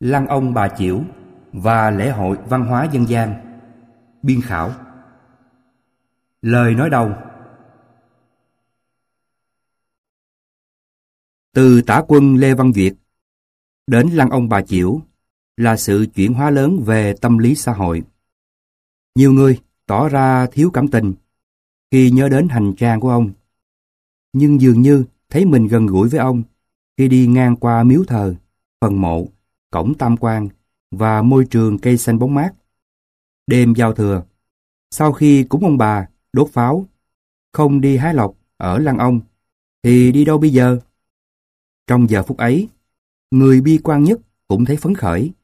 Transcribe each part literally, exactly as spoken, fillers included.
Lăng Ông Bà Chiểu và lễ hội văn hóa dân gian. Biên khảo. Lời nói đầu. Từ tả quân Lê Văn Duyệt đến Lăng Ông Bà Chiểu là sự chuyển hóa lớn về tâm lý xã hội. Nhiều người tỏ ra thiếu cảm tình khi nhớ đến hành trang của ông, nhưng dường như thấy mình gần gũi với ông khi đi ngang qua miếu thờ, phần mộ, cổng tam quan và môi trường cây xanh bóng mát. Đêm giao thừa, sau khi cúng ông bà, đốt pháo, không đi hái lộc ở Lăng Ông, thì đi đâu bây giờ? Trong giờ phút ấy, người bi quan nhất cũng thấy phấn khởi.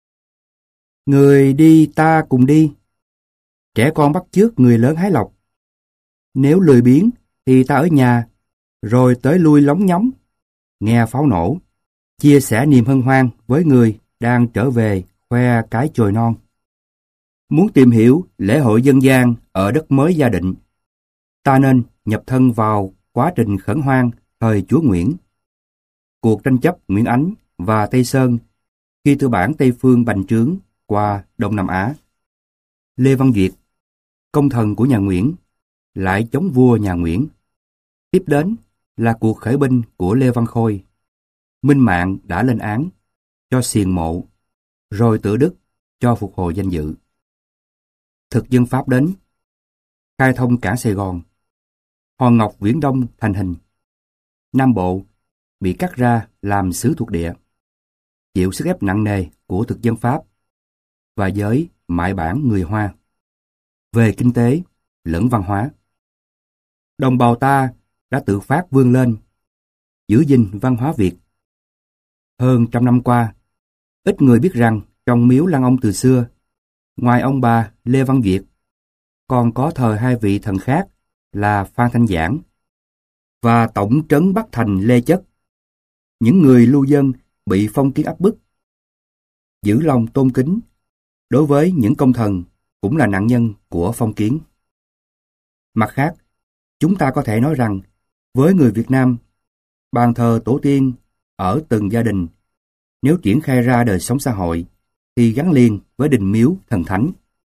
Người đi ta cùng đi. Trẻ con bắt chước người lớn hái lộc. Nếu lười biếng thì ta ở nhà, rồi tới lui lóng nhóng, nghe pháo nổ, chia sẻ niềm hân hoan với người đang trở về khoe cái chồi non. Muốn tìm hiểu lễ hội dân gian ở đất mới Gia Định, ta nên nhập thân vào quá trình khởi hoang thời Chúa Nguyễn. Cuộc tranh chấp Nguyễn Ánh và Tây Sơn khi tư bản Tây Phương bành trướng qua Đông Nam Á. Lê Văn Duyệt, công thần của nhà Nguyễn, lại chống vua nhà Nguyễn. Tiếp đến là cuộc khởi binh của Lê Văn Khôi. Minh Mạng đã lên án, cho xiền mộ, rồi tự Đức cho phục hồi danh dự. Thực dân Pháp đến, khai thông cảng Sài Gòn, Hòn Ngọc Viễn Đông thành hình. Nam Bộ bị cắt ra làm xứ thuộc địa, chịu sức ép nặng nề của thực dân Pháp và giới mại bản người Hoa về kinh tế lẫn văn hóa. Đồng bào ta đã tự phát vươn lên, giữ gìn văn hóa Việt. Hơn trăm năm qua, ít người biết rằng trong miếu Lăng Ông từ xưa, ngoài ông bà Lê Văn Duyệt, còn có thờ hai vị thần khác là Phan Thanh Giảng và Tổng trấn Bắc Thành Lê Chất, những người lưu dân bị phong kiến áp bức. Giữ lòng tôn kính đối với những công thần cũng là nạn nhân của phong kiến. Mặt khác, chúng ta có thể nói rằng, với người Việt Nam, bàn thờ tổ tiên ở từng gia đình, nếu triển khai ra đời sống xã hội, thì gắn liền với đình miếu thần thánh.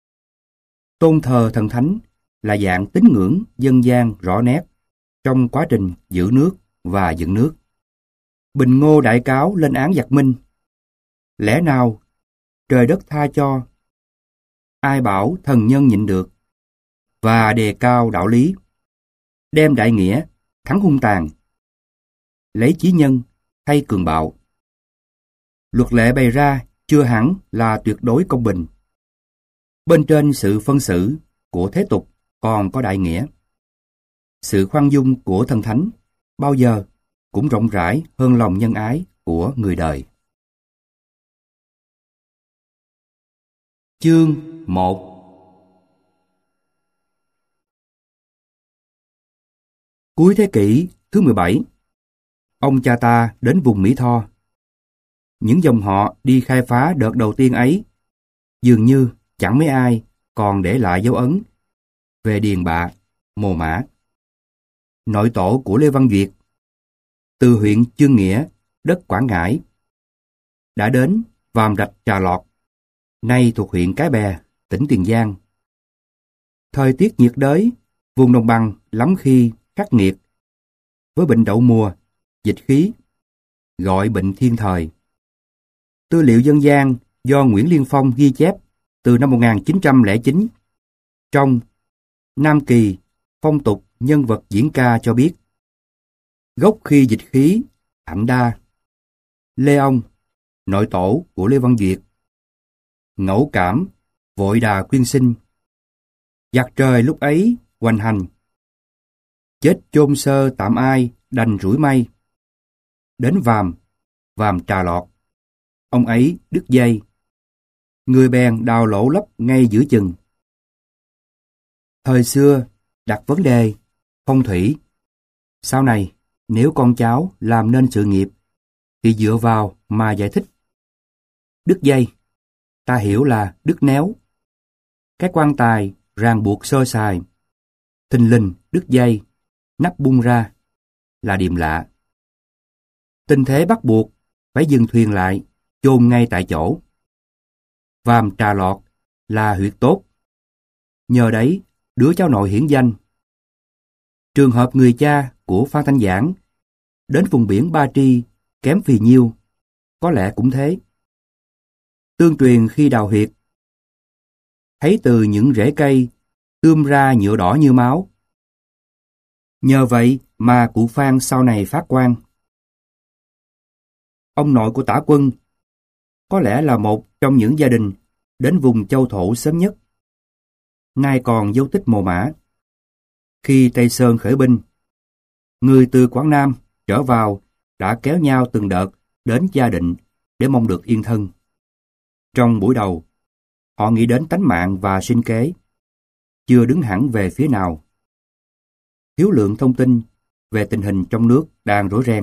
Tôn thờ thần thánh là dạng tín ngưỡng dân gian rõ nét trong quá trình giữ nước và dựng nước. Bình Ngô đại cáo lên án giặc Minh. Lẽ nào trời đất tha cho? Ai bảo thần nhân nhịn được? Và đề cao đạo lý, đem đại nghĩa thắng hung tàn, lấy chí nhân thay cường bạo. Luật lệ bày ra chưa hẳn là tuyệt đối công bình. Bên trên sự phân xử của thế tục còn có đại nghĩa. Sự khoan dung của thần thánh bao giờ cũng rộng rãi hơn lòng nhân ái của người đời. Chương một. Cuối thế kỷ thứ mười bảy, ông cha ta đến vùng Mỹ Tho. Những dòng họ đi khai phá đợt đầu tiên ấy dường như chẳng mấy ai còn để lại dấu ấn về Điền Bạ, Mồ Mã. Nội tổ của Lê Văn Duyệt, từ huyện Chương Nghĩa, đất Quảng Ngãi, đã đến Vàm Rạch Trà Lọt, nay thuộc huyện Cái Bè, tỉnh Tiền Giang. Thời tiết nhiệt đới, vùng đồng bằng lắm khi khắc nghiệt, với bệnh đậu mùa, dịch khí, gọi bệnh thiên thời. Tư liệu dân gian do Nguyễn Liên Phong ghi chép từ năm một nghìn chín trăm lẻ chín trong Nam Kỳ, phong tục nhân vật diễn ca cho biết: gốc khi dịch khí, ảnh đa. Lê Ông, nội tổ của Lê Văn Duyệt. Ngẫu cảm, vội đà quyên sinh. Giặc trời lúc ấy hoành hành. Chết chôn sơ tạm ai, đành rủi may. Đến Vàm, Vàm Trà Lọt, ông ấy đứt dây. Người bèn đào lỗ lấp ngay giữa chừng. Thời xưa đặt vấn đề phong thủy. Sau này nếu con cháu làm nên sự nghiệp thì dựa vào mà giải thích. Đứt dây, ta hiểu là đứt néo. Cái quan tài ràng buộc sơ sài, thình lình đứt dây, nắp bung ra là điềm lạ. Tình thế bắt buộc phải dừng thuyền lại chôn ngay tại chỗ. Vàm Trà Lọt là huyệt tốt. Nhờ đấy, đứa cháu nội hiển danh. Trường hợp người cha của Phan Thanh Giảng đến vùng biển Ba Tri kém phì nhiêu, có lẽ cũng thế. Tương truyền khi đào huyệt, thấy từ những rễ cây tươm ra nhựa đỏ như máu. Nhờ vậy mà cụ Phan sau này phát quan. Ông nội của Tả Quân có lẽ là một trong những gia đình đến vùng châu thổ sớm nhất. Nay còn dấu tích mồ mả. Khi Tây Sơn khởi binh, người từ Quảng Nam trở vào đã kéo nhau từng đợt đến Gia Định để mong được yên thân. Trong buổi đầu, họ nghĩ đến tánh mạng và sinh kế, chưa đứng hẳn về phía nào. Thiếu lượng thông tin về tình hình trong nước đang rối ren.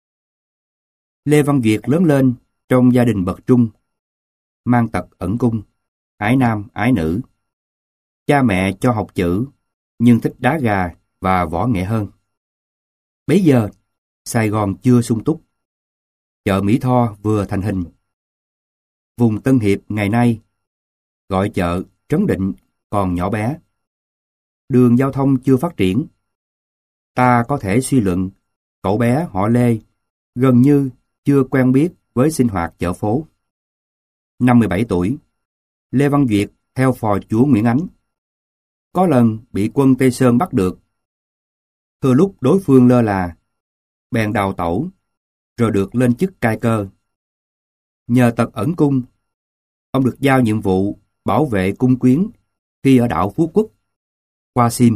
Lê Văn Duyệt lớn lên trong gia đình bậc trung, mang tật ẩn cung, ái nam ái nữ. Cha mẹ cho học chữ, nhưng thích đá gà và võ nghệ hơn. Bấy giờ, Sài Gòn chưa sung túc. Chợ Mỹ Tho vừa thành hình. Vùng Tân Hiệp ngày nay, gọi chợ Trấn Định còn nhỏ bé. Đường giao thông chưa phát triển. Ta có thể suy luận, cậu bé họ Lê gần như chưa quen biết với sinh hoạt chợ phố. Năm mười bảy tuổi, Lê Văn Duyệt theo phò chúa Nguyễn Ánh. Có lần bị quân Tây Sơn bắt được. Thừa lúc đối phương lơ là, bèn đào tẩu, rồi được lên chức cai cơ. Nhờ tật ẩn cung, ông được giao nhiệm vụ bảo vệ cung quyến khi ở đảo Phú Quốc, qua Sim.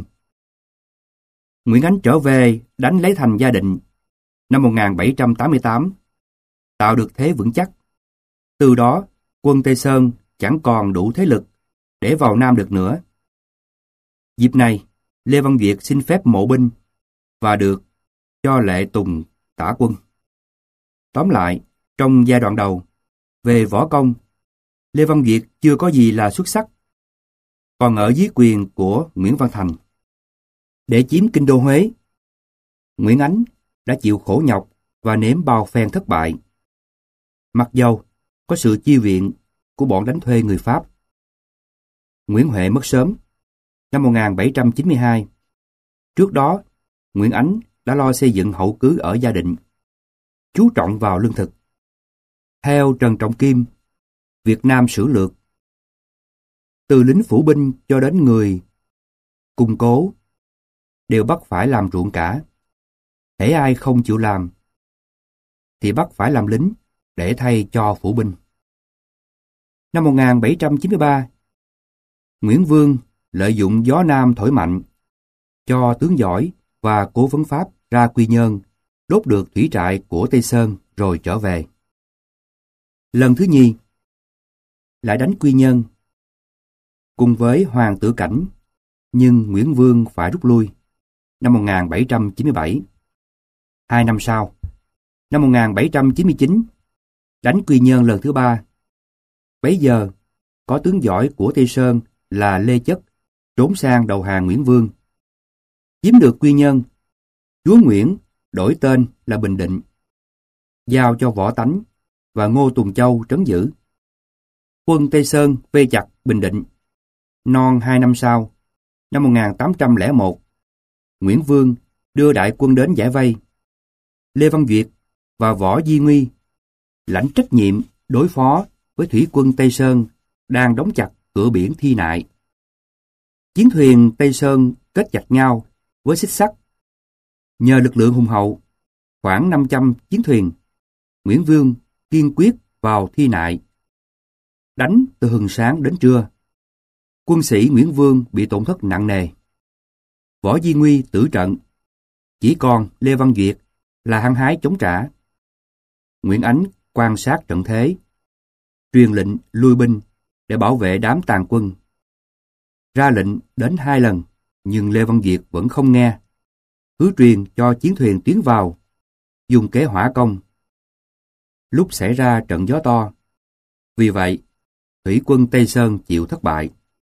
Nguyễn Ánh trở về đánh lấy thành Gia Định năm một nghìn bảy trăm tám mươi tám, tạo được thế vững chắc. Từ đó, quân Tây Sơn chẳng còn đủ thế lực để vào Nam được nữa. Dịp này, Lê Văn Duyệt xin phép mộ binh và được cho Lệ Tùng tả quân. Tóm lại, trong giai đoạn đầu, về võ công, Lê Văn Duyệt chưa có gì là xuất sắc, còn ở dưới quyền của Nguyễn Văn Thành. Để chiếm kinh đô Huế, Nguyễn Ánh đã chịu khổ nhọc và nếm bao phen thất bại. Mặc dầu có sự chi viện của bọn đánh thuê người Pháp. Nguyễn Huệ mất sớm, năm một nghìn bảy trăm chín mươi hai. Trước đó, Nguyễn Ánh đã lo xây dựng hậu cứ ở Gia Định, chú trọng vào lương thực. Theo Trần Trọng Kim, Việt Nam Sử Lược, từ lính phủ binh cho đến người cung cố đều bắt phải làm ruộng cả. Hễ ai không chịu làm thì bắt phải làm lính để thay cho phủ binh. Năm một nghìn bảy trăm chín mươi ba, Nguyễn Vương lợi dụng gió Nam thổi mạnh, cho tướng giỏi và cố vấn Pháp ra Quy Nhơn, đốt được thủy trại của Tây Sơn rồi trở về. Lần thứ nhì, lại đánh Quy Nhơn, cùng với Hoàng Tử Cảnh, nhưng Nguyễn Vương phải rút lui, năm một nghìn bảy trăm chín mươi bảy. Hai năm sau, năm một nghìn bảy trăm chín mươi chín, đánh Quy Nhơn lần thứ ba. Bấy giờ, có tướng giỏi của Tây Sơn là Lê Chất trốn sang đầu hàng Nguyễn Vương. Chiếm được Quy Nhơn, chúa Nguyễn đổi tên là Bình Định, giao cho Võ Tánh và Ngô Tùng Châu trấn giữ. Quân Tây Sơn vây chặt Bình Định. Non hai năm sau, năm một nghìn tám trăm lẻ một, Nguyễn Vương đưa đại quân đến giải vây. Lê Văn Duyệt và Võ Di Nguy lãnh trách nhiệm đối phó với thủy quân Tây Sơn đang đóng chặt cửa biển Thi Nại. Chiến thuyền Tây Sơn kết chặt nhau với xích sắt. Nhờ lực lượng hùng hậu, khoảng năm trăm chiến thuyền, Nguyễn Vương kiên quyết vào Thi Nại. Đánh từ hừng sáng đến trưa. Quân sĩ Nguyễn Vương bị tổn thất nặng nề. Võ Di Nguy tử trận. Chỉ còn Lê Văn Duyệt là hăng hái chống trả. Nguyễn Ánh quan sát trận thế, truyền lệnh lui binh để bảo vệ đám tàn quân. Ra lệnh đến hai lần, nhưng Lê Văn Duyệt vẫn không nghe. Hứa truyền cho chiến thuyền tiến vào, dùng kế hỏa công. Lúc xảy ra trận gió to, vì vậy, thủy quân Tây Sơn chịu thất bại.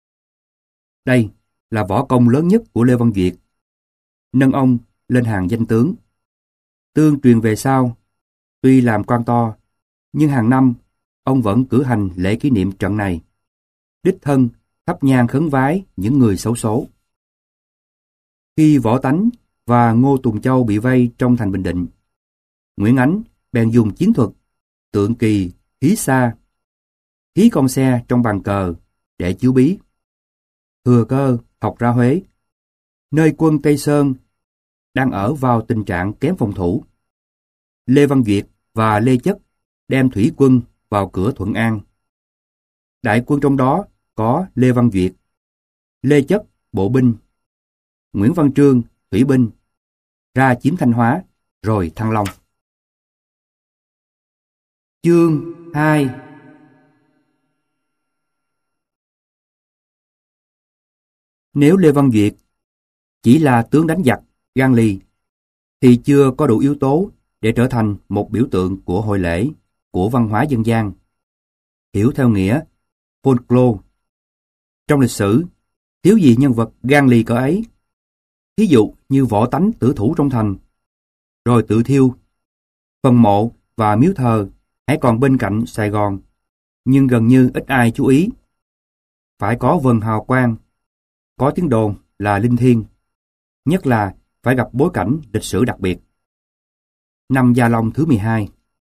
Đây là võ công lớn nhất của Lê Văn Duyệt, nâng ông lên hàng danh tướng. Tương truyền về sau, tuy làm quan to, nhưng hàng năm ông vẫn cử hành lễ kỷ niệm trận này. Đích thân thắp nhang khấn vái những người xấu số. Khi Võ Tánh và Ngô Tùng Châu bị vây trong thành Bình Định, Nguyễn Ánh bèn dùng chiến thuật tượng kỳ hí xa, hí con xe trong bàn cờ để chiếu bí. Thừa cơ thọc ra Huế, nơi quân Tây Sơn đang ở vào tình trạng kém phòng thủ. Lê Văn Duyệt và Lê Chất đem thủy quân vào cửa Thuận An. Đại quân trong đó có Lê Văn Duyệt, Lê Chất bộ binh, Nguyễn Văn Trương thủy binh, ra chiếm Thanh Hóa rồi Thăng Long. Chương hai. Nếu Lê Văn Duyệt chỉ là tướng đánh giặc, gan lì, thì chưa có đủ yếu tố để trở thành một biểu tượng của hội lễ, của văn hóa dân gian. Hiểu theo nghĩa folklore. Trong lịch sử, thiếu gì nhân vật gan lì cỡ ấy. Thí dụ như Võ Tánh tử thủ trong thành, rồi tự thiêu. Phần mộ và miếu thờ hãy còn bên cạnh Sài Gòn, nhưng gần như ít ai chú ý. Phải có vần hào quang, có tiếng đồn là linh thiêng, nhất là phải gặp bối cảnh lịch sử đặc biệt. Năm Gia Long thứ mười hai,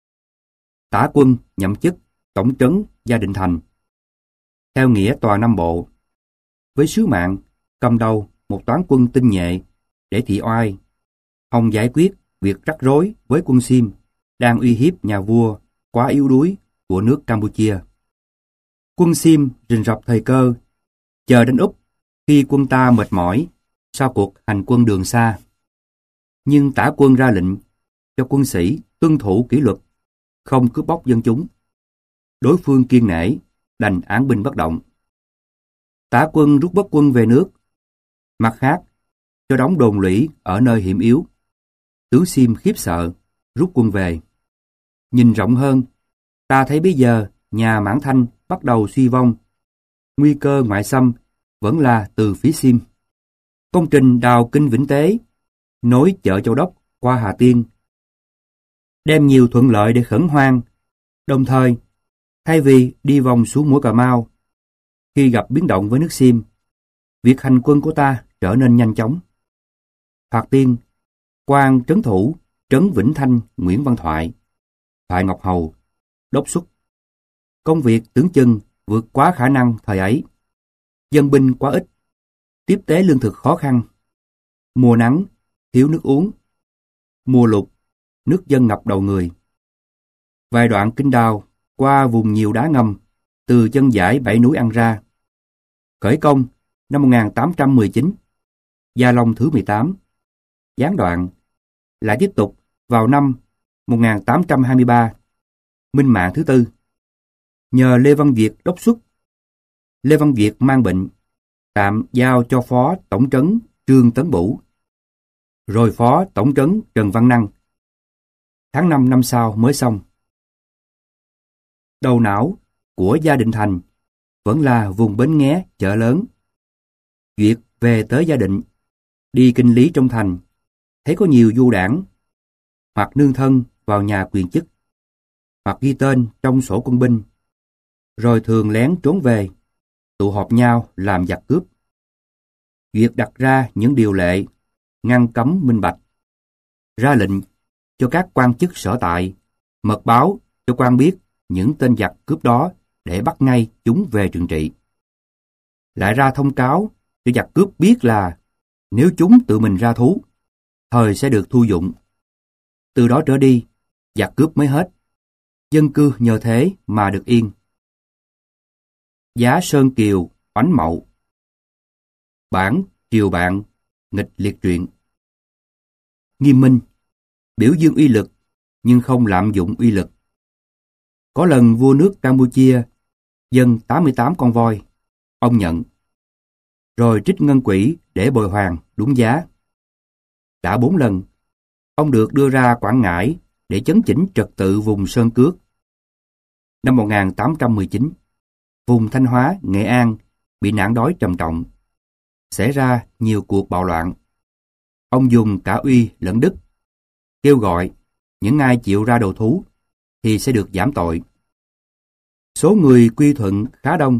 Tả Quân nhậm chức tổng trấn Gia Định Thành, theo nghĩa toàn Nam Bộ, với sứ mạng cầm đầu một toán quân tinh nhuệ để thị oai, hòng giải quyết việc rắc rối với quân Sim đang uy hiếp nhà vua quá yếu đuối của nước Campuchia. Quân Sim rình rập thời cơ, chờ đánh úp khi quân ta mệt mỏi sau cuộc hành quân đường xa. Nhưng Tả Quân ra lệnh cho quân sĩ tuân thủ kỷ luật, không cướp bóc dân chúng. Đối phương kiên nể, đành án binh bất động. Tả Quân rút bất quân về nước. Mặt khác, cho đóng đồn lũy ở nơi hiểm yếu. Tướng Sim khiếp sợ, rút quân về. Nhìn rộng hơn, ta thấy bây giờ nhà Mãn Thanh bắt đầu suy vong. Nguy cơ ngoại xâm vẫn là từ phía Sim. Công trình đào Kinh Vĩnh Tế, nối chợ Châu Đốc qua Hà Tiên, đem nhiều thuận lợi để khẩn hoang. Đồng thời, thay vì đi vòng xuống mũi Cà Mau, khi gặp biến động với nước Sim, việc hành quân của ta trở nên nhanh chóng. Thoạt tiên, quan trấn thủ trấn Vĩnh Thanh Nguyễn Văn Thoại, Thoại Ngọc Hầu, đốc xuất. Công việc tưởng chừng vượt quá khả năng thời ấy. Dân binh quá ít, tiếp tế lương thực khó khăn. Mùa nắng, thiếu nước uống. Mùa lụt, nước dâng ngập đầu người. Vài đoạn kinh đào qua vùng nhiều đá ngầm từ chân dải bảy núi ăn ra. Khởi công năm một nghìn tám trăm mười chín, Gia Long thứ mười tám. Gián đoạn, lại tiếp tục vào năm một nghìn tám trăm hai mươi ba, Minh Mạng thứ tư. Nhờ Lê Văn Duyệt đốc xuất, Lê Văn Duyệt mang bệnh, tạm giao cho phó tổng trấn Trương Tấn Bửu, rồi phó tổng trấn Trần Văn Năng. Tháng năm năm sau mới xong. Đầu não của Gia Định Thành vẫn là vùng Bến Nghé, chợ lớn. Duyệt về tới Gia Định, đi kinh lý trong thành, thấy có nhiều du đảng, hoặc nương thân vào nhà quyền chức, hoặc ghi tên trong sổ quân binh, rồi thường lén trốn về, tụ họp nhau làm giặc cướp. Duyệt đặt ra những điều lệ, ngăn cấm minh bạch, ra lệnh cho các quan chức sở tại mật báo cho quan biết những tên giặc cướp đó để bắt ngay chúng về trừng trị. Lại ra thông cáo cho giặc cướp biết là nếu chúng tự mình ra thú, thời sẽ được thu dụng. Từ đó trở đi, giặc cướp mới hết. Dân cư nhờ thế mà được yên. Giá Sơn Kiều, Oánh Mậu. Bản Triều Bạn, nghịch liệt truyện. Nghiêm minh, biểu dương uy lực, nhưng không lạm dụng uy lực. Có lần vua nước Campuchia dâng tám mươi tám con voi, ông nhận, rồi trích ngân quỹ để bồi hoàn đúng giá. Đã bốn lần, ông được đưa ra Quảng Ngãi để chấn chỉnh trật tự vùng Sơn Cước. Năm một nghìn tám trăm mười chín, vùng Thanh Hóa, Nghệ An bị nạn đói trầm trọng, xảy ra nhiều cuộc bạo loạn. Ông dùng cả uy lẫn đức, kêu gọi những ai chịu ra đầu thú thì sẽ được giảm tội. Số người quy thuận khá đông.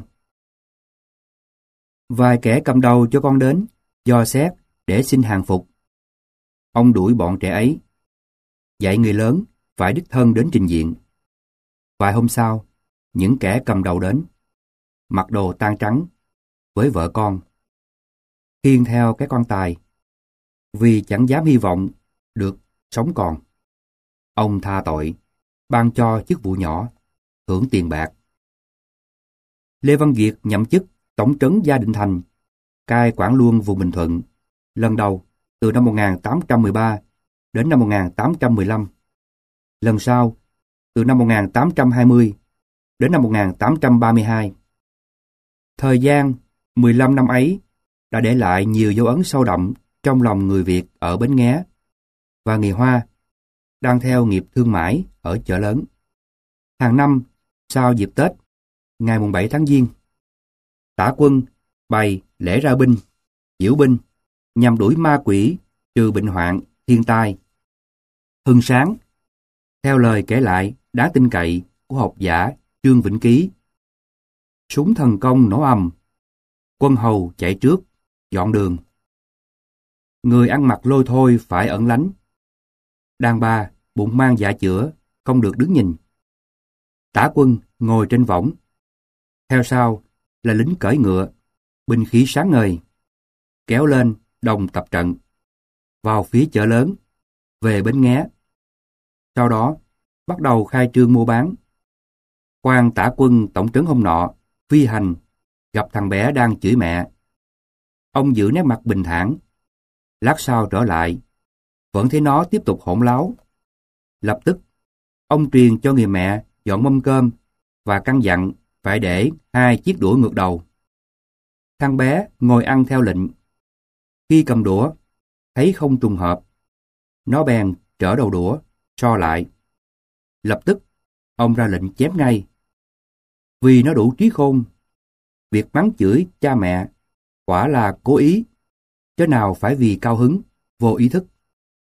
Vài kẻ cầm đầu cho con đến, dò xét để xin hàng phục. Ông đuổi bọn trẻ ấy, dạy người lớn phải đích thân đến trình diện. Vài hôm sau, những kẻ cầm đầu đến, mặc đồ tang trắng, với vợ con, khiêng theo cái quan tài, vì chẳng dám hy vọng được sống còn. Ông tha tội, ban cho chức vụ nhỏ, hưởng tiền bạc. Lê Văn Việt nhậm chức tổng trấn Gia Định Thành, cai quản luôn vùng Bình Thuận, lần đầu từ năm một nghìn tám trăm mười ba đến năm một nghìn tám trăm mười lăm. Lần sau, từ năm một nghìn tám trăm hai mươi đến năm một nghìn tám trăm ba mươi hai. Thời gian mười lăm năm ấy đã để lại nhiều dấu ấn sâu đậm trong lòng người Việt ở Bến Nghé và người Hoa đang theo nghiệp thương mại ở chợ lớn. Hàng năm, sau dịp Tết, ngày mùng bảy tháng Giêng, Tả Quân bày lễ ra binh, diễu binh nhằm đuổi ma quỷ, trừ bệnh hoạn, thiên tai. Hừng sáng, theo lời kể lại đáng tin cậy của học giả Trương Vĩnh Ký, súng thần công nổ ầm, quân hầu chạy trước, dọn đường. Người ăn mặc lôi thôi phải ẩn lánh. Đàn bà bụng mang dạ chữa, không được đứng nhìn. Tả Quân ngồi trên võng. Theo sau là lính cưỡi ngựa, binh khí sáng ngời, kéo lên đồng tập trận, vào phía chợ lớn, về Bến Nghé. Sau đó, bắt đầu khai trương mua bán. Quan Tả Quân tổng trấn hôm nọ, phi hành, gặp thằng bé đang chửi mẹ. Ông giữ nét mặt bình thản. Lát sau trở lại, vẫn thấy nó tiếp tục hỗn láo. Lập tức, ông truyền cho người mẹ dọn mâm cơm và căn dặn phải để hai chiếc đũa ngược đầu. Thằng bé ngồi ăn theo lệnh. Khi cầm đũa, thấy không trùng hợp. Nó bèn trở đầu đũa, so lại. Lập tức, ông ra lệnh chém ngay. Vì nó đủ trí khôn, việc mắng chửi cha mẹ quả là cố ý, chứ nào phải vì cao hứng, vô ý thức.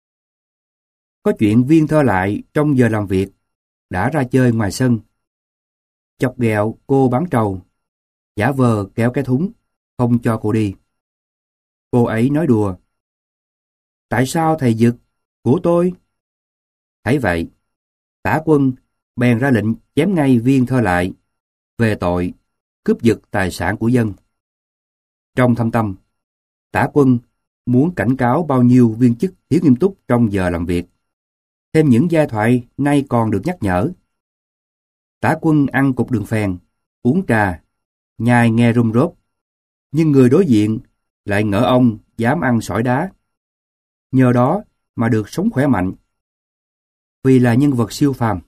Có chuyện viên thơ lại trong giờ làm việc, đã ra chơi ngoài sân. Chọc ghẹo cô bán trầu, giả vờ kéo cái thúng, không cho cô đi. Cô ấy nói đùa. Tại sao thầy giật của tôi? Thấy vậy, Tả Quân bèn ra lệnh chém ngay viên thơ lại, về tội cướp giật tài sản của dân. Trong thâm tâm, Tả Quân muốn cảnh cáo bao nhiêu viên chức thiếu nghiêm túc trong giờ làm việc. Thêm những giai thoại nay còn được nhắc nhở. Tả Quân ăn cục đường phèn, uống trà, nhai nghe rung rốt. Nhưng người đối diện lại ngỡ ông dám ăn sỏi đá. Nhờ đó mà được sống khỏe mạnh. Vì là nhân vật siêu phàm.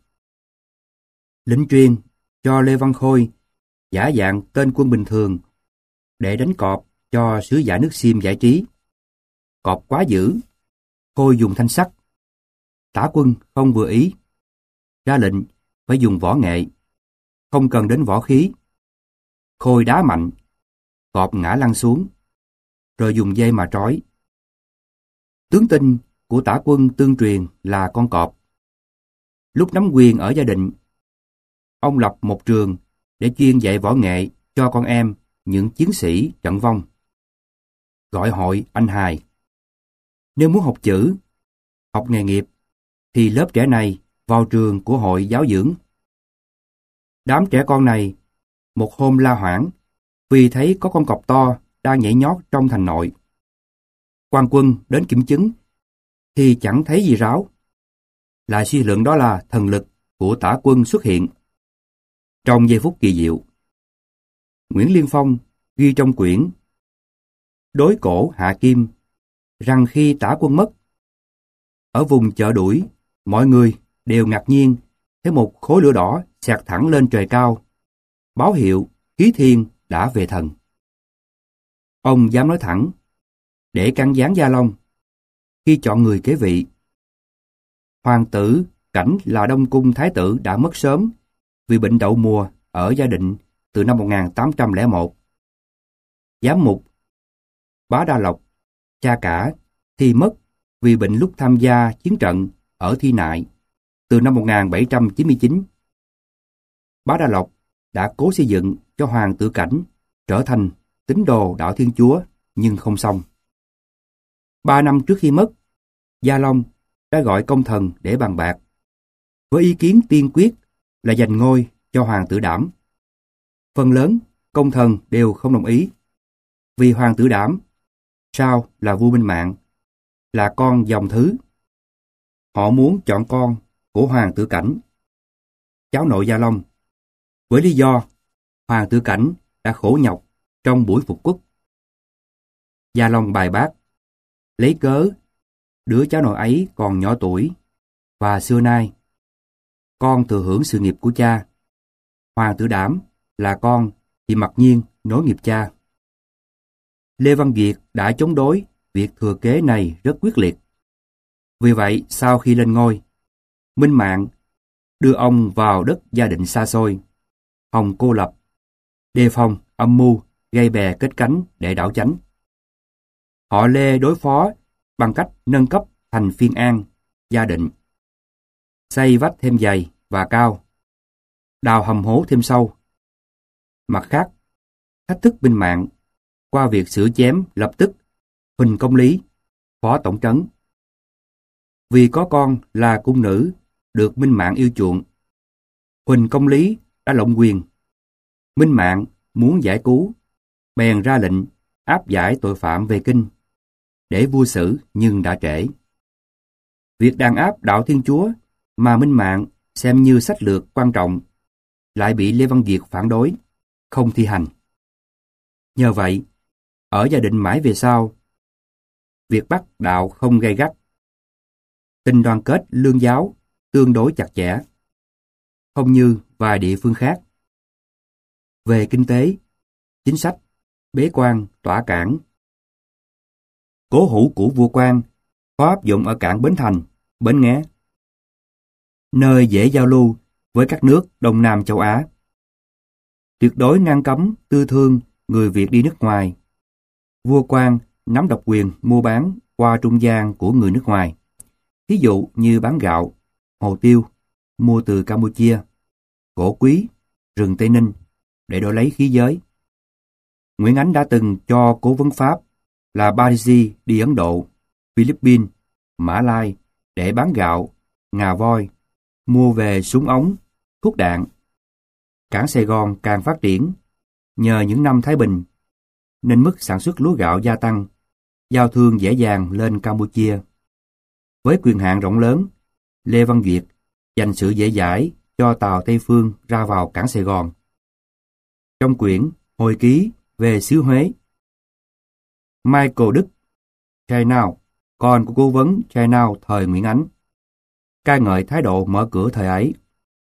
Lệnh truyền cho Lê Văn Khôi giả dạng tên quân bình thường để đánh cọp cho sứ giả nước Xiêm giải trí. Cọp quá dữ, Khôi dùng thanh sắt. Tả Quân không vừa ý, ra lệnh phải dùng võ nghệ, không cần đến võ khí. Khôi đá mạnh, cọp ngã lăn xuống, rồi dùng dây mà trói. Tướng tinh của Tả Quân tương truyền là con cọp. Lúc nắm quyền ở Gia Định, ông lập một trường để chuyên dạy võ nghệ cho con em những chiến sĩ trận vong, gọi hội anh hài. Nếu muốn học chữ, học nghề nghiệp, thì lớp trẻ này vào trường của hội giáo dưỡng. Đám trẻ con này một hôm la hoảng vì thấy có con cọp to đang nhảy nhót trong thành nội. Quan quân đến kiểm chứng thì chẳng thấy gì ráo, lại suy luận đó là thần lực của Tả Quân xuất hiện. Trong giây phút kỳ diệu, Nguyễn Liên Phong ghi trong quyển Đối cổ Hạ Kim rằng khi Tả Quân mất, ở vùng chợ đuổi, mọi người đều ngạc nhiên thấy một khối lửa đỏ xẹt thẳng lên trời cao, báo hiệu khí thiên đã về thần. Ông dám nói thẳng, để căn gián Gia Long, khi chọn người kế vị. Hoàng tử Cảnh là Đông Cung Thái tử đã mất sớm vì bệnh đậu mùa ở Gia Định từ năm một nghìn tám trăm lẻ một. Giám mục Bá Đa Lộc, cha cả, thì mất vì bệnh lúc tham gia chiến trận ở Thi Nại từ năm một nghìn bảy trăm chín mươi chín. Bá Đa Lộc đã cố xây dựng cho Hoàng Tử Cảnh trở thành tín đồ đạo Thiên Chúa, nhưng không xong. Ba năm trước khi mất, Gia Long đã gọi công thần để bàn bạc, với ý kiến tiên quyết là giành ngôi cho Hoàng Tử Đảm. Phần lớn công thần đều không đồng ý, vì Hoàng Tử Đảm sau là vua Minh Mạng, là con dòng thứ. Họ muốn chọn con của Hoàng Tử Cảnh, cháu nội Gia Long, với lý do Hoàng Tử Cảnh đã khổ nhọc trong buổi phục quốc. Gia Long bài bác, lấy cớ đứa cháu nội ấy còn nhỏ tuổi, và xưa nay con thừa hưởng sự nghiệp của cha. Hoàng Tử Đảm là con thì mặc nhiên nối nghiệp cha. Lê Văn Duyệt đã chống đối việc thừa kế này rất quyết liệt. Vì vậy, sau khi lên ngôi, Minh Mạng đưa ông vào đất gia định xa xôi, hòng cô lập, đề phòng âm mưu gây bè kết cánh để đảo chánh. Họ Lê đối phó bằng cách nâng cấp thành Phiên An, Gia Định, xây vách thêm dày và cao, đào hầm hố thêm sâu. Mặt khác, thách thức Minh Mạng qua việc xử chém lập tức Huỳnh Công Lý, phó tổng trấn. Vì có con là cung nữ được Minh Mạng yêu chuộng, Huỳnh Công Lý đã lộng quyền. Minh Mạng muốn giải cứu, bèn ra lệnh áp giải tội phạm về kinh để vua xử, nhưng đã trễ. Việc đàn áp đạo Thiên Chúa mà Minh Mạng xem như sách lược quan trọng lại bị Lê Văn Duyệt phản đối, không thi hành. Nhờ vậy, ở Gia Định mãi về sau, việc bắt đạo không gay gắt. Tình đoàn kết lương giáo tương đối chặt chẽ, không như vài địa phương khác. Về kinh tế, chính sách, bế quan, tỏa cảng, cố hữu của vua quan có áp dụng ở cảng Bến Thành, Bến Nghé, nơi dễ giao lưu với các nước Đông Nam châu Á. Tuyệt đối ngăn cấm tư thương người Việt đi nước ngoài. Vua quan nắm độc quyền mua bán qua trung gian của người nước ngoài, ví dụ như bán gạo, hồ tiêu, mua từ Campuchia, gỗ quý, rừng Tây Ninh để đổi lấy khí giới. Nguyễn Ánh đã từng cho cố vấn Pháp là Parisi đi Ấn Độ, Philippines, Mã Lai để bán gạo, ngà voi, mua về súng ống, thuốc đạn. Cảng Sài Gòn càng phát triển nhờ những năm Thái Bình, nên mức sản xuất lúa gạo gia tăng, giao thương dễ dàng lên Campuchia. Với quyền hạn rộng lớn, Lê Văn Duyệt dành sự dễ dãi cho tàu Tây Phương ra vào cảng Sài Gòn. Trong quyển Hồi ký về xứ Huế, Michael Đức Chainao, con của cố vấn Chainao thời Nguyễn Ánh, ca ngợi thái độ mở cửa thời ấy.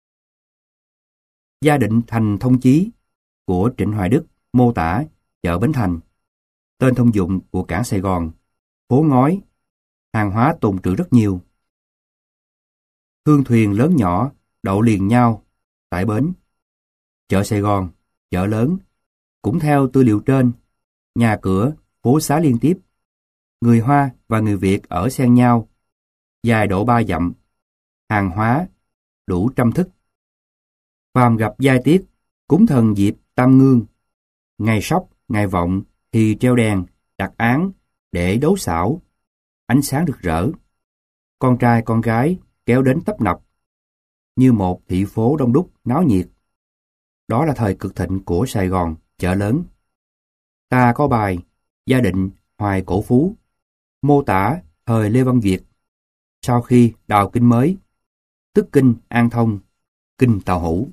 Gia Định thành thông chí của Trịnh Hoài Đức mô tả chợ Bến Thành, tên thông dụng của cảng Sài Gòn, phố ngói, hàng hóa tồn trữ rất nhiều. Thương thuyền lớn nhỏ đậu liền nhau tại bến. Chợ Sài Gòn, chợ lớn, cũng theo tư liệu trên, nhà cửa, phố xá liên tiếp. Người Hoa và người Việt ở xen nhau, dài độ ba dặm, hàng hóa, đủ trăm thức. Phàm gặp giai tiết, cúng thần dịp Tam Ngương, ngày sóc, ngày vọng thì treo đèn, đặt án để đấu xảo, ánh sáng rực rỡ. Con trai con gái kéo đến tấp nập, như một thị phố đông đúc náo nhiệt. Đó là thời cực thịnh của Sài Gòn, chợ lớn. Ta có bài Gia Định Hoài Cổ Phú, mô tả thời Lê Văn Duyệt, sau khi đào kinh mới, tức kinh An Thông, kinh Tàu Hữu.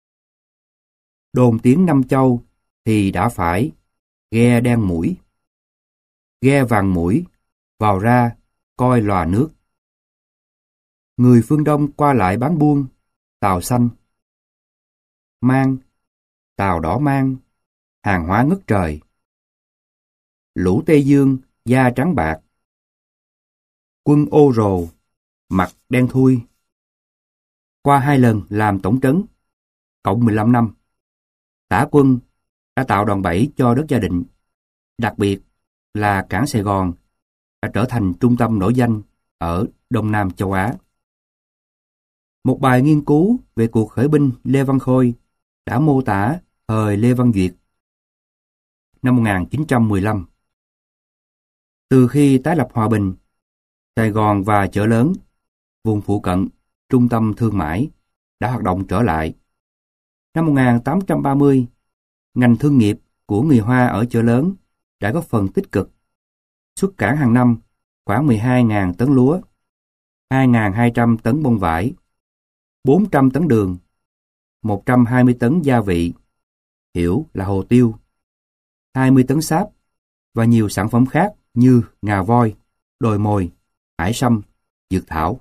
Đồn tiếng Năm Châu thì đã phải ghe đen mũi, ghe vàng mũi, vào ra coi lòa nước. Người phương Đông qua lại bán buôn, tàu xanh, mang, tàu đỏ mang, hàng hóa ngất trời. Lũ Tây Dương da trắng bạc, quân ô rồ, mặt đen thui. Qua hai lần làm tổng trấn, cộng mười lăm năm, Tả Quân đã tạo đòn bẩy cho đất Gia Định, đặc biệt là cảng Sài Gòn đã trở thành trung tâm nổi danh ở Đông Nam châu Á. Một bài nghiên cứu về cuộc khởi binh Lê Văn Khôi đã mô tả thời Lê Văn Duyệt. Năm một nghìn chín trăm mười lăm, từ khi tái lập hòa bình, Sài Gòn và chợ lớn, vùng phụ cận, trung tâm thương mại đã hoạt động trở lại. Năm một nghìn tám trăm ba mươi, ngành thương nghiệp của người Hoa ở chợ lớn đã góp phần tích cực, xuất cảng hàng năm khoảng mười hai nghìn tấn lúa, hai nghìn hai trăm tấn bông vải, bốn trăm tấn đường, một trăm hai mươi tấn gia vị, hiểu là hồ tiêu, hai mươi tấn sáp và nhiều sản phẩm khác như ngà voi, đồi mồi, hải sâm, dược thảo.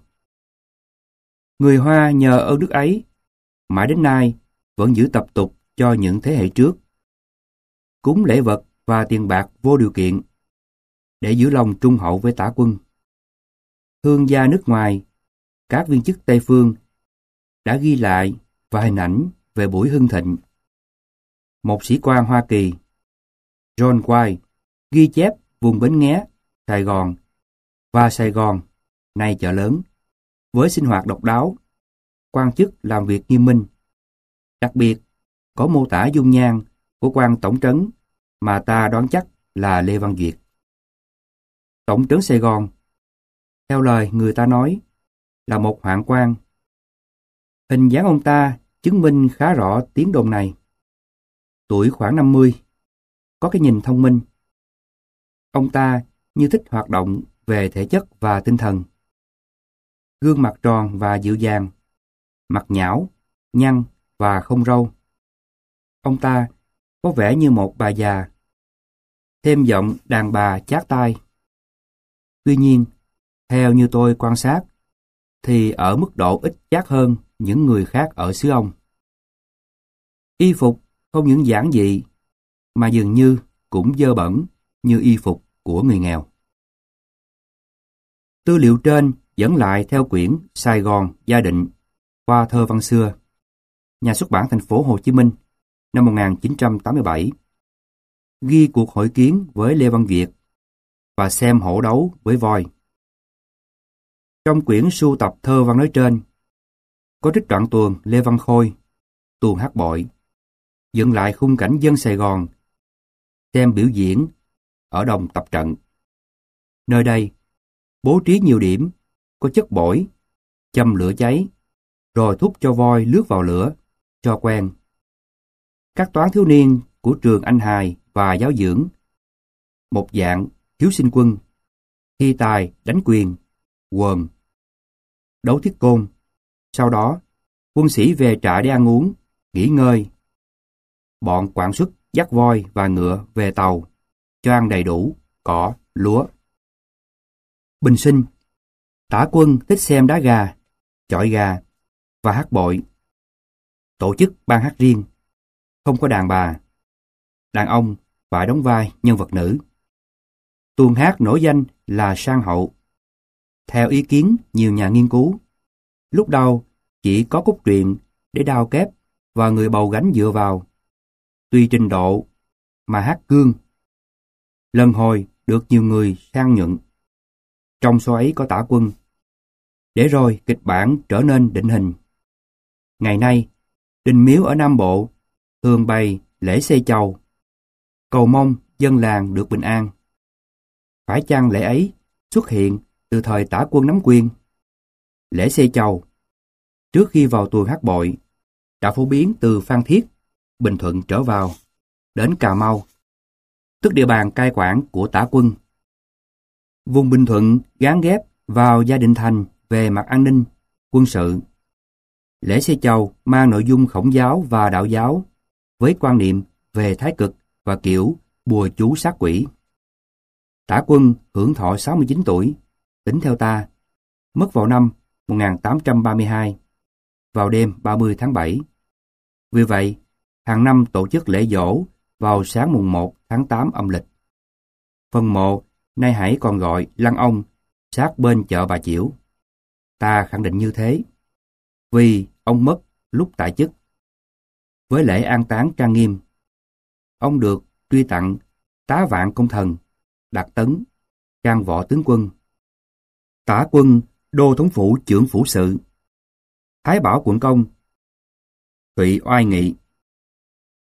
Người Hoa nhờ ơn đức ấy, mãi đến nay vẫn giữ tập tục cho những thế hệ trước. Cúng lễ vật và tiền bạc vô điều kiện để giữ lòng trung hậu với tả quân. Thương gia nước ngoài, các viên chức Tây phương đã ghi lại và hình ảnh về buổi hưng thịnh. Một sĩ quan Hoa Kỳ, John White, ghi chép vùng Bến Nghé, Sài Gòn và Sài Gòn, nay chợ lớn, với sinh hoạt độc đáo, quan chức làm việc nghiêm minh. Đặc biệt, có mô tả dung nhan của quan tổng trấn mà ta đoán chắc là Lê Văn Duyệt. Tổng trấn Sài Gòn, theo lời người ta nói, là một hoạn quan. Hình dáng ông ta chứng minh khá rõ tiếng đồn này. Tuổi khoảng năm mươi, có cái nhìn thông minh. Ông ta như thích hoạt động về thể chất và tinh thần. Gương mặt tròn và dịu dàng, mặt nhão, nhăn và không râu. Ông ta có vẻ như một bà già, thêm giọng đàn bà chát tai. Tuy nhiên, theo như tôi quan sát, thì ở mức độ ít chát hơn những người khác ở xứ ông. Y phục không những giản dị, mà dường như cũng dơ bẩn như y phục của người nghèo. Tư liệu trên dẫn lại theo quyển Sài Gòn Gia Định, khoa thơ văn xưa, nhà xuất bản thành phố Hồ Chí Minh, năm một nghìn chín trăm tám mươi bảy, ghi cuộc hội kiến với Lê Văn Duyệt và xem hổ đấu với voi. Trong quyển sưu tập thơ văn nói trên, có trích đoạn tuồng Lê Văn Khôi, tuồng hát bội, dựng lại khung cảnh dân Sài Gòn xem biểu diễn ở đồng tập trận. Nơi đây, bố trí nhiều điểm có chất bổi, châm lửa cháy, rồi thúc cho voi lướt vào lửa, cho quen. Các toán thiếu niên của trường Anh Hài và giáo dưỡng, một dạng thiếu sinh quân, thi tài đánh quyền, quần, đấu thiết côn. Sau đó, quân sĩ về trại để ăn uống, nghỉ ngơi. Bọn quản xuất dắt voi và ngựa về tàu, cho ăn đầy đủ cỏ, lúa. Bình sinh, tả quân thích xem đá gà, chọi gà và hát bội. Tổ chức ban hát riêng, không có đàn bà. Đàn ông phải đóng vai nhân vật nữ. Tuồng hát nổi danh là Sang Hậu. Theo ý kiến nhiều nhà nghiên cứu, lúc đầu chỉ có cốt truyện để đao kép và người bầu gánh dựa vào. Tùy trình độ mà hát gương. Lần hồi được nhiều người sang nhuận. Trong số ấy có tả quân. Để rồi kịch bản trở nên định hình. Ngày nay, đình miếu ở Nam Bộ thường bày lễ xây chầu, cầu mong dân làng được bình an. Phải chăng lễ ấy xuất hiện từ thời tả quân nắm quyền? Lễ xây chầu, trước khi vào tuồng hát bội, đã phổ biến từ Phan Thiết, Bình Thuận trở vào, đến Cà Mau, tức địa bàn cai quản của tả quân. Vùng Bình Thuận gán ghép vào Gia Định Thành về mặt an ninh, quân sự. Lễ xây chầu mang nội dung khổng giáo và đạo giáo, với quan niệm về thái cực và kiểu bùa chú sát quỷ. Tả quân hưởng thọ sáu mươi chín tuổi, tính theo ta, mất vào năm một nghìn tám trăm ba mươi hai, vào đêm ba mươi tháng bảy. Vì vậy, hàng năm tổ chức lễ dỗ vào sáng mùng một tháng tám âm lịch. Phần mộ nay hãy còn gọi Lăng Ông, sát bên chợ Bà Chiểu. Ta khẳng định như thế, vì ông mất lúc tại chức. Với lễ an táng trang nghiêm, ông được truy tặng tá vạn công thần, đặc tấn, trang võ tướng quân, tả quân đô thống phủ trưởng phủ sự, thái bảo quận công, Thụy oai nghị,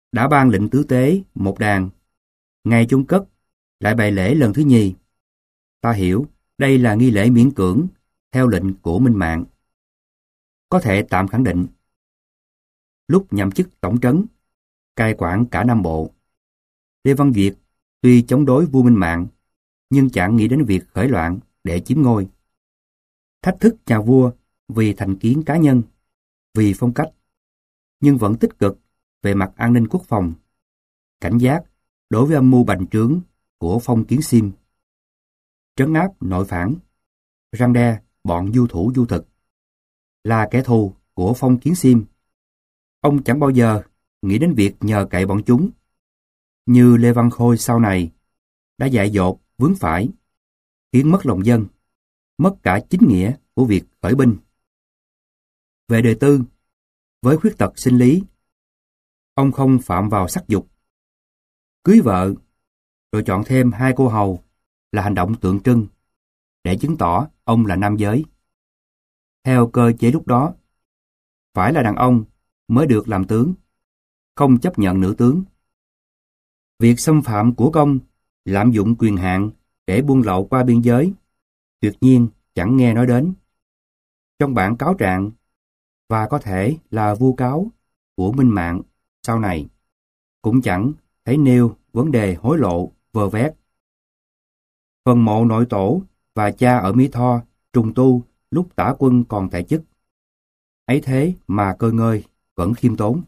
đã ban lệnh tứ tế một đàn, ngày chôn cất lại bày lễ lần thứ nhì. Ta hiểu đây là nghi lễ miễn cưỡng theo lệnh của Minh Mạng. Có thể tạm khẳng định, lúc nhậm chức tổng trấn, cai quản cả Nam Bộ, Lê Văn Duyệt tuy chống đối vua Minh Mạng, nhưng chẳng nghĩ đến việc khởi loạn để chiếm ngôi. Thách thức nhà vua vì thành kiến cá nhân, vì phong cách, nhưng vẫn tích cực về mặt an ninh quốc phòng, cảnh giác đối với âm mưu bành trướng của Phong Kiến Xiêm, trấn áp nội phản, răn đe bọn du thủ du thực. Là kẻ thù của Phong Kiến Xiêm, ông chẳng bao giờ nghĩ đến việc nhờ cậy bọn chúng, như Lê Văn Khôi sau này đã dại dột vướng phải, khiến mất lòng dân, mất cả chính nghĩa của việc khởi binh. Về đời tư, với khuyết tật sinh lý, ông không phạm vào sắc dục. Cưới vợ, rồi chọn thêm hai cô hầu là hành động tượng trưng để chứng tỏ ông là nam giới. Theo cơ chế lúc đó, phải là đàn ông mới được làm tướng, không chấp nhận nữ tướng. Việc xâm phạm của công, lạm dụng quyền hạn để buôn lậu qua biên giới, tuyệt nhiên chẳng nghe nói đến. Trong bản cáo trạng, và có thể là vu cáo của Minh Mạng sau này, cũng chẳng thấy nêu vấn đề hối lộ vơ vét. Phần mộ nội tổ và cha ở Mỹ Tho trùng tu lúc Tả Quân còn tại chức. Ấy thế mà cơ ngơi vẫn khiêm tốn.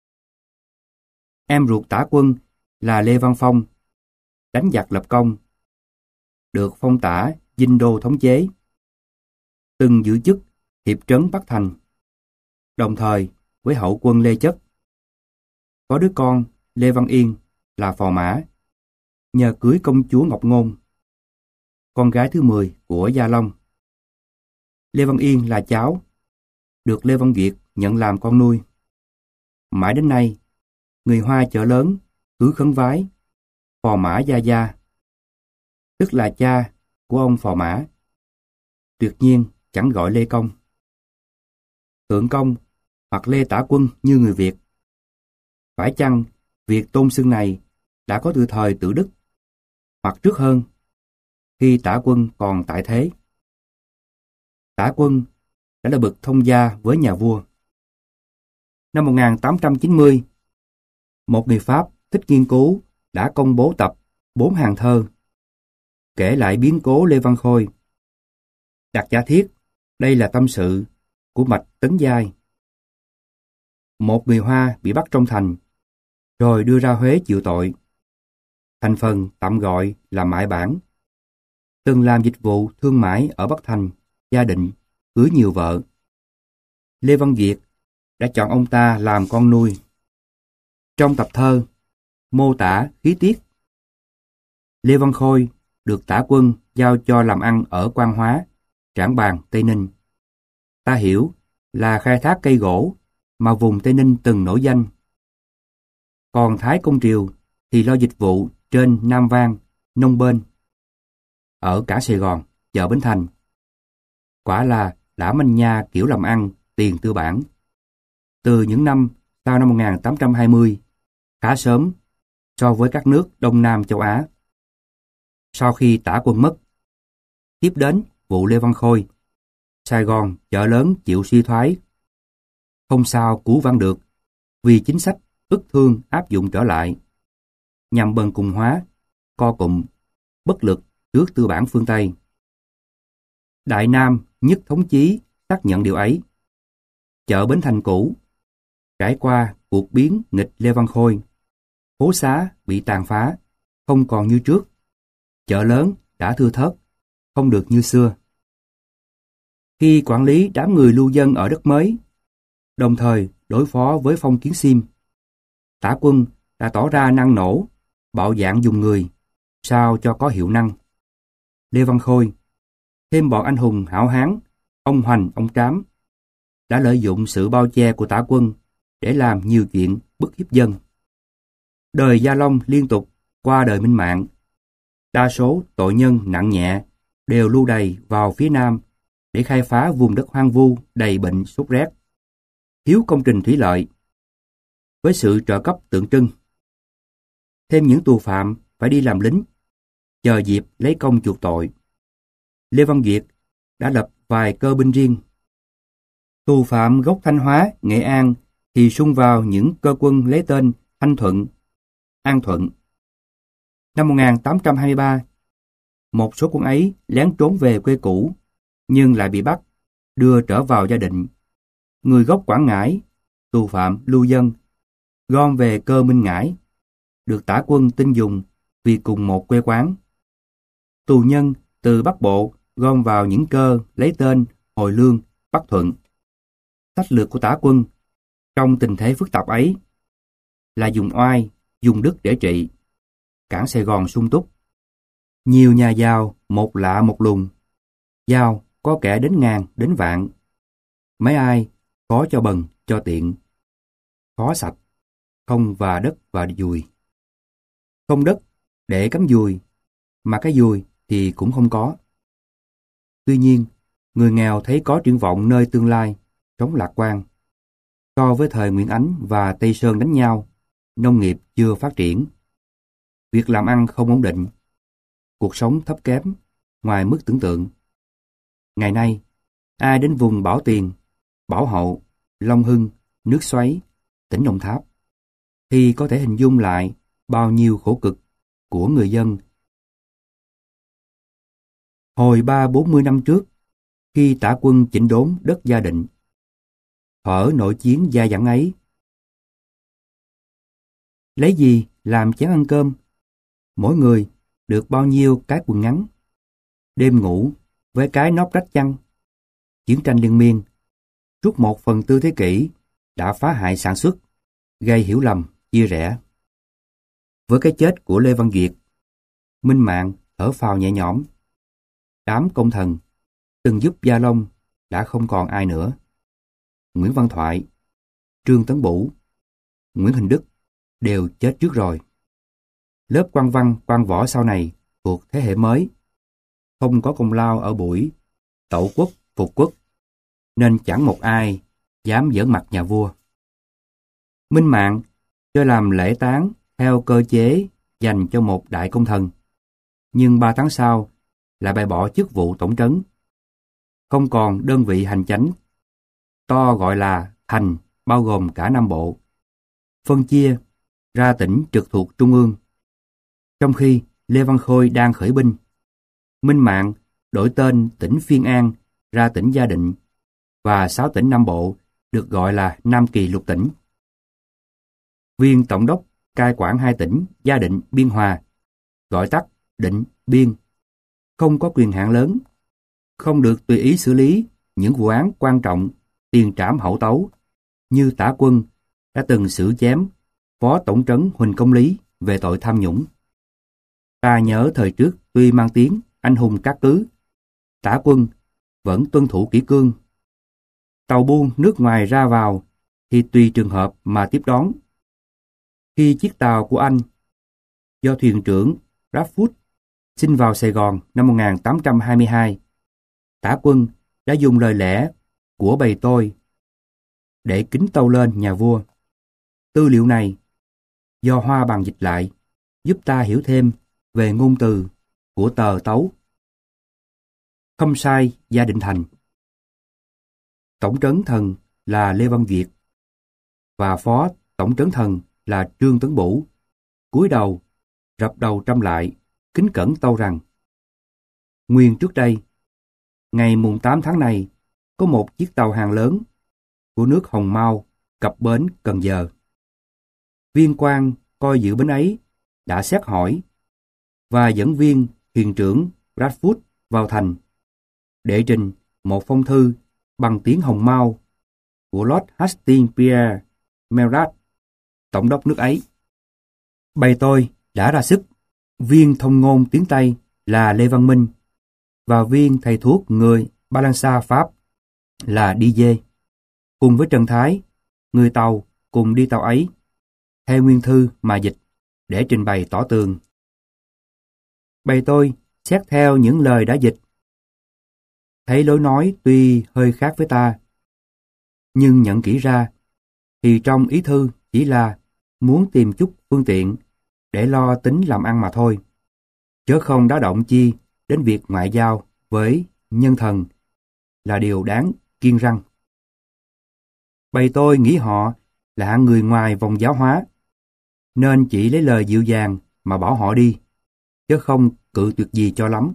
Em ruột Tả Quân là Lê Văn Phong, đánh giặc lập công, được phong tả dinh đô thống chế, từng giữ chức hiệp trấn Bắc Thành, đồng thời với hậu quân Lê Chất. Có đứa con Lê Văn Yên là phò mã, nhờ cưới công chúa Ngọc Ngôn, con gái thứ mười của Gia Long. Lê Văn Yên là cháu, được Lê Văn Duyệt nhận làm con nuôi. Mãi đến nay, người Hoa Chợ Lớn cứ khấn vái phò mã Gia Gia, tức là cha của ông phò mã. Tuyệt nhiên chẳng gọi Lê Công, Thượng Công hoặc Lê Tả Quân như người Việt. Phải chăng việc tôn xưng này đã có từ thời Tự Đức, hoặc trước hơn, khi Tả Quân còn tại thế? Tả Quân đã là bậc thông gia với nhà vua. Năm một nghìn tám trăm chín mươi, một người Pháp thích nghiên cứu đã công bố tập bốn hàng thơ kể lại biến cố Lê Văn Khôi. Đặt giả thiết đây là tâm sự của Mạch Tấn Giai. Một người Hoa bị bắt trong thành, rồi đưa ra Huế chịu tội. Thành phần tạm gọi là Mại Bản. Từng làm dịch vụ thương mại ở Bắc Thành, gia định, cưới nhiều vợ. Lê Văn Duyệt đã chọn ông ta làm con nuôi. Trong tập thơ, mô tả khí tiết. Lê Văn Khôi được Tả Quân giao cho làm ăn ở Quan Hóa, Trảng Bàng, Tây Ninh. Ta hiểu là khai thác cây gỗ mà vùng Tây Ninh từng nổi danh. Còn Thái Công Triều thì lo dịch vụ trên Nam Vang, Nông Bên, ở cả Sài Gòn, chợ Bến Thành. Quả là lã manh nha kiểu làm ăn tiền tư bản. Từ những năm sau năm một nghìn tám trăm hai mươi, khá sớm so với các nước Đông Nam châu Á. Sau khi Tả Quân mất, tiếp đến vụ Lê Văn Khôi, Sài Gòn, chợ lớn chịu suy thoái. Không sao cứu vãn được, vì chính sách ức thương áp dụng trở lại, nhằm bần cùng hóa, co cụm, bất lực trước tư bản phương Tây. Đại Nam nhất thống chí xác nhận điều ấy. Chợ Bến Thành cũ trải qua cuộc biến nghịch Lê Văn Khôi, phố xá bị tàn phá, không còn như trước. Chợ lớn đã thưa thớt, không được như xưa. Khi quản lý đám người lưu dân ở đất mới, đồng thời đối phó với Phong Kiến Xiêm, Tả Quân đã tỏ ra năng nổ, bạo dạn dùng người, sao cho có hiệu năng. Lê Văn Khôi, thêm bọn anh hùng hảo hán, ông Hoành, ông Trám, đã lợi dụng sự bao che của Tả Quân để làm nhiều chuyện bức hiếp dân. Đời Gia Long liên tục qua đời Minh Mạng, đa số tội nhân nặng nhẹ đều lưu đày vào phía Nam để khai phá vùng đất hoang vu đầy bệnh sốt rét, thiếu công trình thủy lợi. với sự trợ cấp tượng trưng. Thêm những tù phạm phải đi làm lính, chờ dịp lấy công chuộc tội. Lê Văn Duyệt đã lập vài cơ binh riêng. Tù phạm gốc Thanh Hóa, Nghệ An thì sung vào những cơ quân lấy tên Thanh Thuận, An Thuận. Năm một nghìn tám trăm hai mươi ba, một số quân ấy lén trốn về quê cũ, nhưng lại bị bắt, đưa trở vào Gia Định. Người gốc Quảng Ngãi, tù phạm lưu dân, gom về cơ Minh Ngãi, được tả quân tin dùng vì cùng một quê quán. Tù nhân từ Bắc Bộ gom vào những cơ lấy tên Hồi Lương, Bắc Thuận. Sách lược của tả quân trong tình thế phức tạp ấy là dùng oai, dùng đức để trị. Cảng Sài Gòn sung túc. Nhiều nhà giàu, một lạ một lùng. Giàu có kẻ đến ngàn, đến vạn. Mấy ai có cho bần, cho tiện. Khó sạch, không và đất và dùi. Không đất để cắm dùi, mà cái dùi thì cũng không có. Tuy nhiên, người nghèo thấy có triển vọng nơi tương lai, sống lạc quan. So với thời Nguyễn Ánh và Tây Sơn đánh nhau, nông nghiệp chưa phát triển. Việc làm ăn không ổn định, cuộc sống thấp kém, ngoài mức tưởng tượng. Ngày nay, ai đến vùng Bảo Tiền, Bảo Hậu, Long Hưng, Nước Xoáy, tỉnh Đồng Tháp, thì có thể hình dung lại bao nhiêu khổ cực của người dân. Hồi ba bốn mươi năm trước, khi tả quân chỉnh đốn đất Gia Định, thuở nội chiến dai dẳng ấy, lấy gì làm chén ăn cơm? Mỗi người được bao nhiêu cái quần ngắn, đêm ngủ với cái nóc rách chăn. Chiến tranh liên miên, suốt một phần tư thế kỷ đã phá hại sản xuất, gây hiểu lầm, chia rẽ. Với cái chết của Lê Văn Duyệt, Minh Mạng thở phào nhẹ nhõm. Đám công thần từng giúp Gia Long đã không còn ai nữa. Nguyễn Văn Thoại, Trương Tấn Bửu, Nguyễn Hình Đức đều chết trước rồi. Lớp quan văn, quan võ sau này thuộc thế hệ mới, không có công lao ở buổi tẩu quốc, phục quốc, nên chẳng một ai dám giỡn mặt nhà vua. Minh Mạng cho làm lễ táng theo cơ chế dành cho một đại công thần, nhưng ba tháng sau lại bãi bỏ chức vụ tổng trấn. Không còn đơn vị hành chánh to gọi là thành, bao gồm cả Nam Bộ, phân chia ra tỉnh trực thuộc Trung ương. Trong khi Lê Văn Khôi đang khởi binh, Minh Mạng đổi tên tỉnh Phiên An ra tỉnh Gia Định, và sáu tỉnh Nam Bộ được gọi là Nam Kỳ lục tỉnh. Viên tổng đốc cai quản hai tỉnh Gia Định, Biên Hòa, gọi tắt Định, Biên, không có quyền hạn lớn, không được tùy ý xử lý những vụ án quan trọng, tiền trảm hậu tấu, như tả quân đã từng xử chém phó tổng trấn Huỳnh Công Lý về tội tham nhũng. Ta nhớ thời trước tuy mang tiếng anh hùng các cứ, tả quân vẫn tuân thủ kỷ cương. Tàu buôn nước ngoài ra vào thì tùy trường hợp mà tiếp đón. Khi chiếc tàu của anh do thuyền trưởng Bradford xin vào Sài Gòn năm một nghìn tám trăm hai mươi hai, tả quân đã dùng lời lẽ của bầy tôi để kính tâu lên nhà vua. Tư liệu này do Hoa Bằng dịch lại, giúp ta hiểu thêm về ngôn từ của tờ tấu. Khâm sai Gia Định Thành. Tổng trấn thần là Lê Văn Duyệt và phó tổng trấn thần là Trương Tấn Bửu. Cúi đầu, rập đầu trăm lại, kính cẩn tâu rằng: nguyên trước đây, ngày mùng tám tháng này, có một chiếc tàu hàng lớn của nước Hồng Mao cập bến Cần Giờ. Viên quan coi giữ bến ấy đã xét hỏi và dẫn viên thuyền trưởng Bradford vào thành để trình một phong thư bằng tiếng Hồng Mao của Lord Hastings Pierre Merat, tổng đốc nước ấy. Bầy tôi đã ra sức. Viên thông ngôn tiếng Tây là Lê Văn Minh và viên thầy thuốc người Balansa Pháp là đi dê, cùng với Trần Thái, người Tàu cùng đi tàu ấy, theo nguyên thư mà dịch để trình bày tỏ tường. Bầy tôi xét theo những lời đã dịch, thấy lối nói tuy hơi khác với ta, nhưng nhận kỹ ra thì trong ý thư chỉ là muốn tìm chút phương tiện để lo tính làm ăn mà thôi, chớ không đá động chi đến việc ngoại giao với nhân thần là điều đáng kiêng răng. Bầy tôi nghĩ họ là hạng người ngoài vòng giáo hóa, nên chỉ lấy lời dịu dàng mà bảo họ đi, chứ không cự tuyệt gì cho lắm.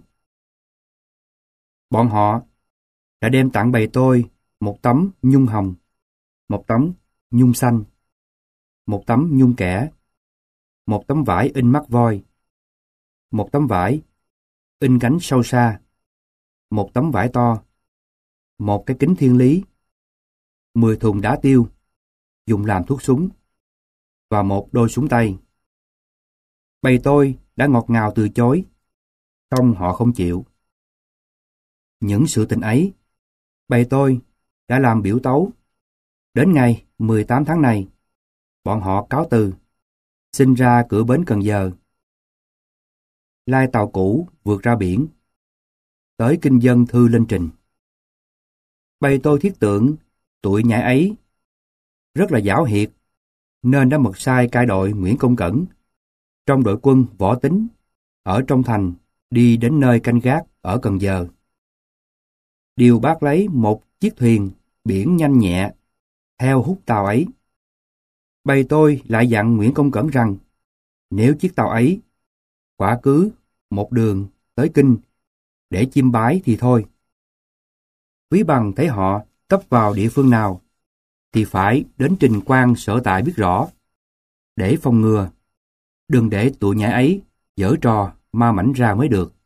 Bọn họ đã đem tặng bầy tôi một tấm nhung hồng, một tấm nhung xanh, một tấm nhung kẻ, một tấm vải in mắt voi, một tấm vải in cánh sâu xa, một tấm vải to, một cái kính thiên lý, mười thùng đá tiêu dùng làm thuốc súng và một đôi súng tay. Bầy tôi đã ngọt ngào từ chối, song họ không chịu. Những sự tình ấy, bầy tôi đã làm biểu tấu. Đến ngày mười tám tháng này, bọn họ cáo từ, xin ra cửa bến Cần Giờ, lai tàu cũ vượt ra biển, tới kinh dân thư lên trình. Bầy tôi thiết tưởng tụi nhãi ấy rất là giảo hiệt, nên đã mật sai cai đội Nguyễn Công Cẩn trong đội quân Võ Tính ở trong thành đi đến nơi canh gác ở Cần Giờ. Điều bác lấy một chiếc thuyền biển nhanh nhẹ theo hút tàu ấy. Bầy tôi lại dặn Nguyễn Công Cẩn rằng nếu chiếc tàu ấy quả cứ một đường tới kinh để chiêm bái thì thôi. Quý bằng thấy họ cấp vào địa phương nào thì phải đến trình quan sở tại biết rõ, để phòng ngừa, đừng để tụi nhãi ấy giở trò ma mảnh ra mới được.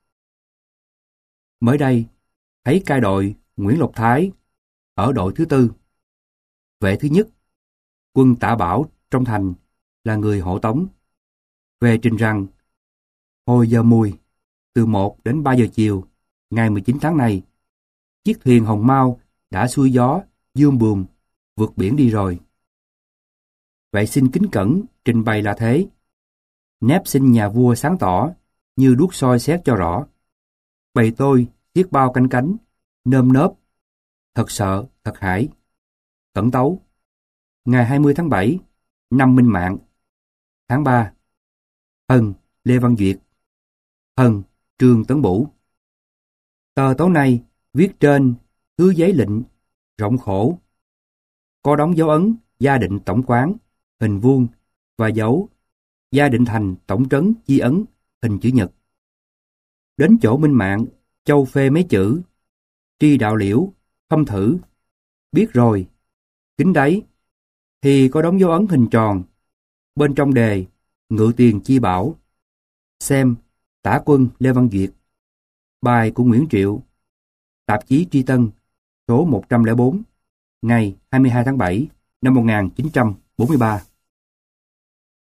Mới đây, thấy cai đội Nguyễn Lộc Thái ở đội thứ tư, vệ thứ nhất, quân Tạ Bảo trong thành là người hộ tống, về trình rằng hồi giờ mùi, từ một đến ba giờ chiều, ngày mười chín tháng này, chiếc thuyền Hồng Mao đã xuôi gió, dương buồm, vượt biển đi rồi. Vậy xin kính cẩn trình bày là thế. Nép xin nhà vua sáng tỏ, như đuốc soi xét cho rõ. Bầy tôi xiết bao canh cánh, nơm nớp, thật sợ, thật hãi. Cẩn tấu, ngày hai mươi tháng bảy, năm Minh Mạng, tháng ba. Thần Lê Văn Duyệt, thần Trương Tấn Bủ. Tờ tấu này viết trên thứ giấy lệnh rộng khổ, có đóng dấu ấn gia định tổng quán hình vuông và dấu gia định thành tổng trấn chi ấn hình chữ nhật. Đến chỗ Minh Mạng, châu phê mấy chữ tri đạo liễu không thử, biết rồi, kính đấy, thì có đóng dấu ấn hình tròn, bên trong đề ngự tiền chi bảo. Xem tả quân Lê Văn Duyệt, bài của Nguyễn Triệu, tạp chí Tri Tân, số một trăm lẻ bốn, ngày hai mươi hai tháng bảy năm một nghìn chín trăm bốn mươi ba.